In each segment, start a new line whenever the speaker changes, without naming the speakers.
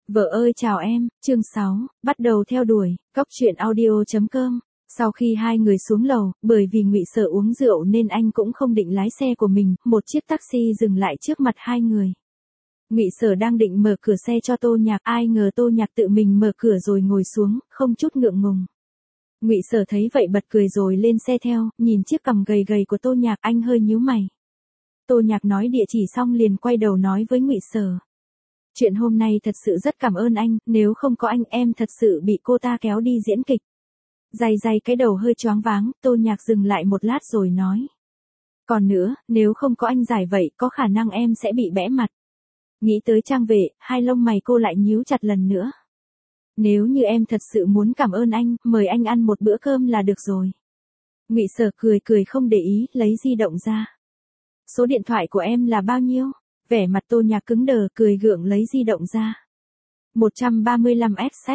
Vợ ơi chào em, chương 6, bắt đầu theo đuổi, Cóc truyện audio.com. Sau khi hai người xuống lầu, bởi vì Ngụy Sở uống rượu nên anh cũng không định lái xe của mình, một chiếc taxi dừng lại trước mặt hai người. Ngụy Sở đang định mở cửa xe cho Tô Nhạc, ai ngờ Tô Nhạc tự mình mở cửa rồi ngồi xuống, không chút ngượng ngùng. Ngụy Sở thấy vậy bật cười rồi lên xe theo, nhìn chiếc cằm gầy gầy của Tô Nhạc, anh hơi nhíu mày. Tô Nhạc nói địa chỉ xong liền quay đầu nói với Ngụy Sở. Chuyện hôm nay thật sự rất cảm ơn anh, nếu không có anh em thật sự bị cô ta kéo đi diễn kịch. Day cái đầu hơi choáng váng, Tô Nhạc dừng lại một lát rồi nói. Còn nữa, nếu không có anh giải vậy có khả năng em sẽ bị bẽ mặt. Nghĩ tới Trang Vệ, hai lông mày cô lại nhíu chặt lần nữa. Nếu như em thật sự muốn cảm ơn anh, mời anh ăn một bữa cơm là được rồi. Ngụy Sở cười không để ý, lấy di động ra. Số điện thoại của em là bao nhiêu? Vẻ mặt Tô Nhạc cứng đờ, cười gượng lấy di động ra. 135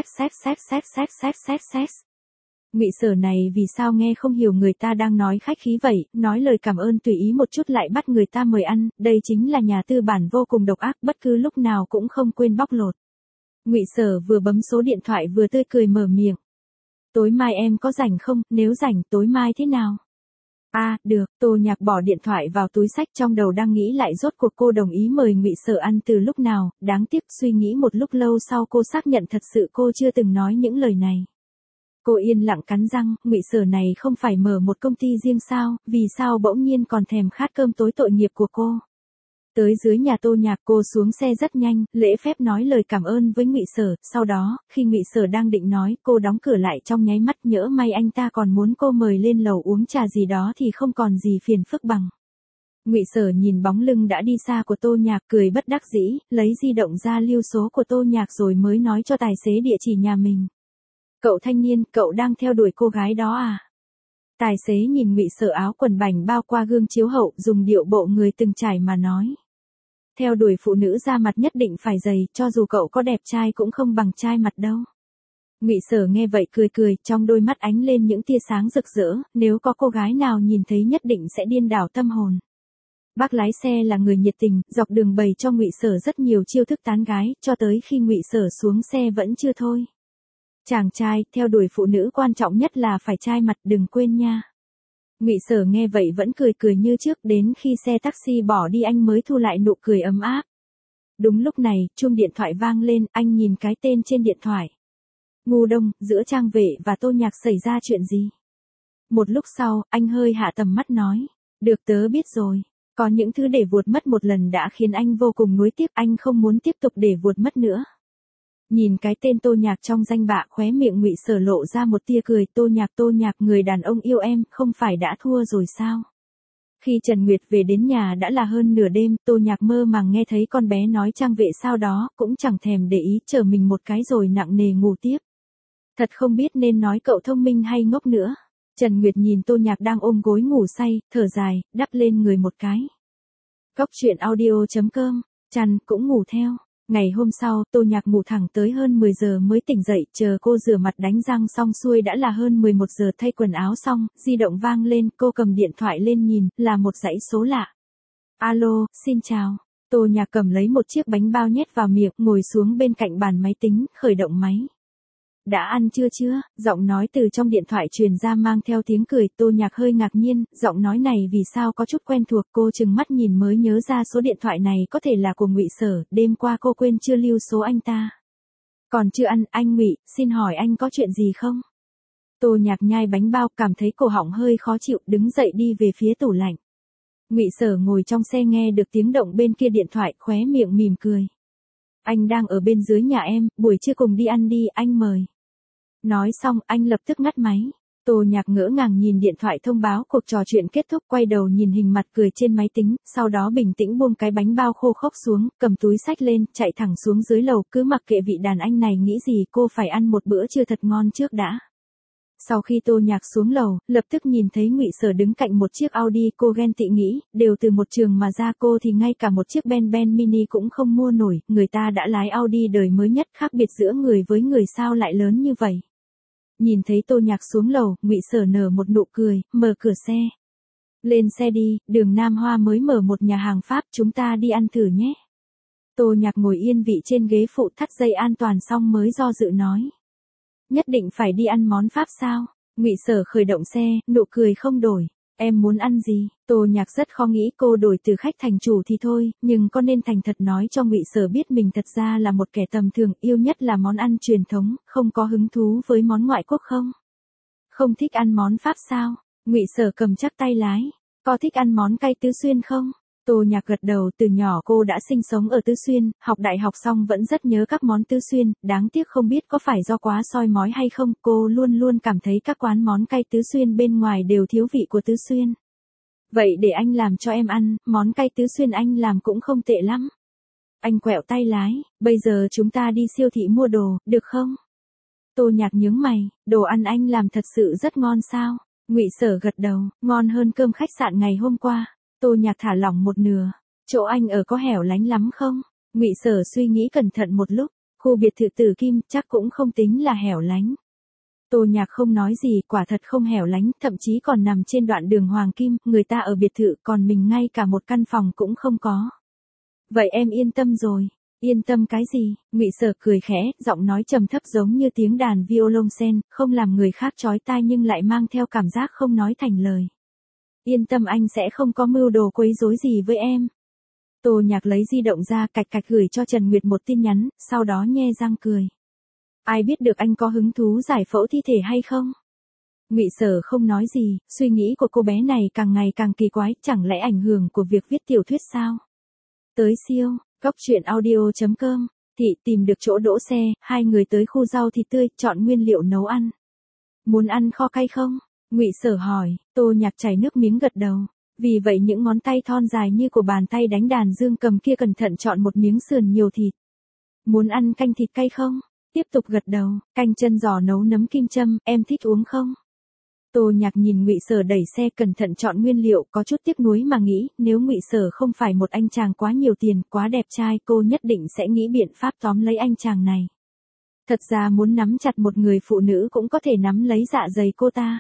xxxxxxxxxx. Ngụy Sở này vì sao nghe không hiểu người ta đang nói khách khí vậy, nói lời cảm ơn tùy ý một chút lại bắt người ta mời ăn, đây chính là nhà tư bản vô cùng độc ác, bất cứ lúc nào cũng không quên bóc lột. Ngụy Sở vừa bấm số điện thoại vừa tươi cười mở miệng. Tối mai em có rảnh không, nếu rảnh tối mai thế nào? Được, Tô Nhạc bỏ điện thoại vào túi xách, trong đầu đang nghĩ lại rốt cuộc cô đồng ý mời Ngụy Sở ăn từ lúc nào, đáng tiếc suy nghĩ một lúc lâu sau cô xác nhận thật sự cô chưa từng nói những lời này. Cô yên lặng cắn răng, Ngụy Sở này không phải mở một công ty riêng sao, vì sao bỗng nhiên còn thèm khát cơm tối tội nghiệp của cô. Tới dưới nhà Tô Nhạc cô xuống xe rất nhanh, lễ phép nói lời cảm ơn với Ngụy Sở, sau đó, khi Ngụy Sở đang định nói, cô đóng cửa lại trong nháy mắt, nhỡ may anh ta còn muốn cô mời lên lầu uống trà gì đó thì không còn gì phiền phức bằng. Ngụy Sở nhìn bóng lưng đã đi xa của Tô Nhạc cười bất đắc dĩ, lấy di động ra lưu số của Tô Nhạc rồi mới nói cho tài xế địa chỉ nhà mình. Cậu thanh niên, cậu đang theo đuổi cô gái đó à? Tài xế nhìn Ngụy Sở áo quần bảnh bao qua gương chiếu hậu, dùng điệu bộ người từng trải mà nói. Theo đuổi phụ nữ da mặt nhất định phải dày, cho dù cậu có đẹp trai cũng không bằng trai mặt đâu. Ngụy Sở nghe vậy cười, trong đôi mắt ánh lên những tia sáng rực rỡ, nếu có cô gái nào nhìn thấy nhất định sẽ điên đảo tâm hồn. Bác lái xe là người nhiệt tình, dọc đường bày cho Ngụy Sở rất nhiều chiêu thức tán gái, cho tới khi Ngụy Sở xuống xe vẫn chưa thôi. Chàng trai, theo đuổi phụ nữ quan trọng nhất là phải trai mặt, đừng quên nha. Ngụy Sở nghe vậy vẫn cười như trước, đến khi xe taxi bỏ đi anh mới thu lại nụ cười ấm áp. Đúng lúc này, chuông điện thoại vang lên, anh nhìn cái tên trên điện thoại. Ngu Đông, giữa Trang Vệ và Tô Nhạc xảy ra chuyện gì? Một lúc sau, anh hơi hạ tầm mắt nói. Được, tớ biết rồi. Có những thứ để vuột mất một lần đã khiến anh vô cùng nuối tiếc, anh không muốn tiếp tục để vuột mất nữa. Nhìn cái tên Tô Nhạc trong danh bạ, khóe miệng Ngụy Sở lộ ra một tia cười. Tô Nhạc, người đàn ông yêu em, không phải đã thua rồi sao? Khi Trần Nguyệt về đến nhà đã là hơn nửa đêm, Tô Nhạc mơ màng nghe thấy con bé nói Trang Vệ sau đó, cũng chẳng thèm để ý, chờ mình một cái rồi nặng nề ngủ tiếp. Thật không biết nên nói cậu thông minh hay ngốc nữa. Trần Nguyệt nhìn Tô Nhạc đang ôm gối ngủ say, thở dài, đắp lên người một cái. Cóc truyện audio.com, chăn cũng ngủ theo. Ngày hôm sau, Tô Nhạc ngủ thẳng tới hơn 10 giờ mới tỉnh dậy, chờ cô rửa mặt đánh răng xong xuôi đã là hơn 11 giờ, thay quần áo xong, di động vang lên, cô cầm điện thoại lên nhìn, là một dãy số lạ. Alo, xin chào. Tô Nhạc cầm lấy một chiếc bánh bao nhét vào miệng, ngồi xuống bên cạnh bàn máy tính, khởi động máy. Đã ăn chưa? Giọng nói từ trong điện thoại truyền ra mang theo tiếng cười. Tô Nhạc hơi ngạc nhiên, giọng nói này vì sao có chút quen thuộc, cô chừng mắt nhìn mới nhớ ra số điện thoại này có thể là của Ngụy Sở, đêm qua cô quên chưa lưu số anh ta. Còn chưa ăn, anh Ngụy, xin hỏi anh có chuyện gì không? Tô Nhạc nhai bánh bao, cảm thấy cổ họng hơi khó chịu, đứng dậy đi về phía tủ lạnh. Ngụy Sở ngồi trong xe nghe được tiếng động bên kia điện thoại, khóe miệng mỉm cười. Anh đang ở bên dưới nhà em, buổi trưa cùng đi ăn đi, anh mời. Nói xong, anh lập tức ngắt máy. Tô Nhạc ngỡ ngàng nhìn điện thoại thông báo cuộc trò chuyện kết thúc, quay đầu nhìn hình mặt cười trên máy tính, sau đó bình tĩnh buông cái bánh bao khô khốc xuống, cầm túi xách lên, chạy thẳng xuống dưới lầu, cứ mặc kệ vị đàn anh này nghĩ gì, cô phải ăn một bữa trưa thật ngon trước đã. Sau khi Tô Nhạc xuống lầu, lập tức nhìn thấy Ngụy Sở đứng cạnh một chiếc Audi, cô ghen tị nghĩ, đều từ một trường mà ra, cô thì ngay cả một chiếc Ben Mini cũng không mua nổi, người ta đã lái Audi đời mới nhất, khác biệt giữa người với người sao lại lớn như vậy. Nhìn thấy Tô Nhạc xuống lầu, Ngụy Sở nở một nụ cười, mở cửa xe. Lên xe đi, đường Nam Hoa mới mở một nhà hàng Pháp, chúng ta đi ăn thử nhé. Tô Nhạc ngồi yên vị trên ghế phụ thắt dây an toàn xong mới do dự nói. Nhất định phải đi ăn món Pháp sao? Ngụy Sở khởi động xe, nụ cười không đổi. Em muốn ăn gì? Tô Nhạc rất khó nghĩ cô đổi từ khách thành chủ thì thôi, nhưng có nên thành thật nói cho Ngụy Sở biết mình thật ra là một kẻ tầm thường, yêu nhất là món ăn truyền thống, không có hứng thú với món ngoại quốc không? Không thích ăn món Pháp sao? Ngụy Sở cầm chắc tay lái. Có thích ăn món cay Tứ Xuyên không? Tô Nhạc gật đầu, từ nhỏ cô đã sinh sống ở Tứ Xuyên, học đại học xong vẫn rất nhớ các món Tứ Xuyên, đáng tiếc không biết có phải do quá soi mói hay không, cô luôn luôn cảm thấy các quán món cay Tứ Xuyên bên ngoài đều thiếu vị của Tứ Xuyên. Vậy để anh làm cho em ăn, món cay Tứ Xuyên anh làm cũng không tệ lắm. Anh quẹo tay lái, bây giờ chúng ta đi siêu thị mua đồ, được không? Tô Nhạc nhướng mày, đồ ăn anh làm thật sự rất ngon sao? Ngụy Sở gật đầu, ngon hơn cơm khách sạn ngày hôm qua. Tô Nhạc thả lỏng một nửa. Chỗ anh ở có hẻo lánh lắm không? Ngụy Sở suy nghĩ cẩn thận một lúc, khu biệt thự Tử Kim chắc cũng không tính là hẻo lánh. Tô Nhạc không nói gì, quả thật không hẻo lánh, thậm chí còn nằm trên đoạn đường Hoàng Kim, người ta ở biệt thự còn mình ngay cả một căn phòng cũng không có. Vậy em yên tâm rồi. Yên tâm cái gì? Ngụy Sở cười khẽ, giọng nói trầm thấp giống như tiếng đàn violoncel, không làm người khác chói tai nhưng lại mang theo cảm giác không nói thành lời. Yên tâm anh sẽ không có mưu đồ quấy rối gì với em. Tô Nhạc lấy di động ra cạch cạch gửi cho Trần Nguyệt một tin nhắn, sau đó nhe răng cười. Ai biết được anh có hứng thú giải phẫu thi thể hay không? Ngụy Sở không nói gì, suy nghĩ của cô bé này càng ngày càng kỳ quái, chẳng lẽ ảnh hưởng của việc viết tiểu thuyết sao? Tới siêu, coctruyện.audio.com, Thị tìm được chỗ đỗ xe, hai người tới khu rau thịt tươi, chọn nguyên liệu nấu ăn. Muốn ăn kho cay không? Ngụy Sở hỏi, Tô Nhạc chảy nước miếng gật đầu. Vì vậy những ngón tay thon dài như của bàn tay đánh đàn dương cầm kia cẩn thận chọn một miếng sườn nhiều thịt. Muốn ăn canh thịt cay không? Tiếp tục gật đầu, canh chân giò nấu nấm kim châm, em thích uống không? Tô Nhạc nhìn Ngụy Sở đẩy xe cẩn thận chọn nguyên liệu, có chút tiếc nuối mà nghĩ, nếu Ngụy Sở không phải một anh chàng quá nhiều tiền, quá đẹp trai, cô nhất định sẽ nghĩ biện pháp tóm lấy anh chàng này. Thật ra muốn nắm chặt một người phụ nữ cũng có thể nắm lấy dạ dày cô ta.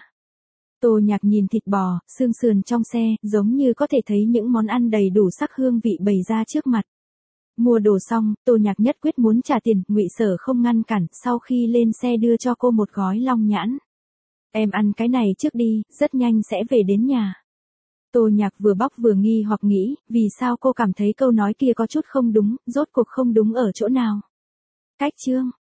Tô Nhạc nhìn thịt bò, xương sườn trong xe, giống như có thể thấy những món ăn đầy đủ sắc hương vị bày ra trước mặt. Mua đồ xong, Tô Nhạc nhất quyết muốn trả tiền, Ngụy Sở không ngăn cản, sau khi lên xe đưa cho cô một gói long nhãn. Em ăn cái này trước đi, rất nhanh sẽ về đến nhà. Tô Nhạc vừa bóc vừa nghi hoặc nghĩ, vì sao cô cảm thấy câu nói kia có chút không đúng, rốt cuộc không đúng ở chỗ nào. Cách chương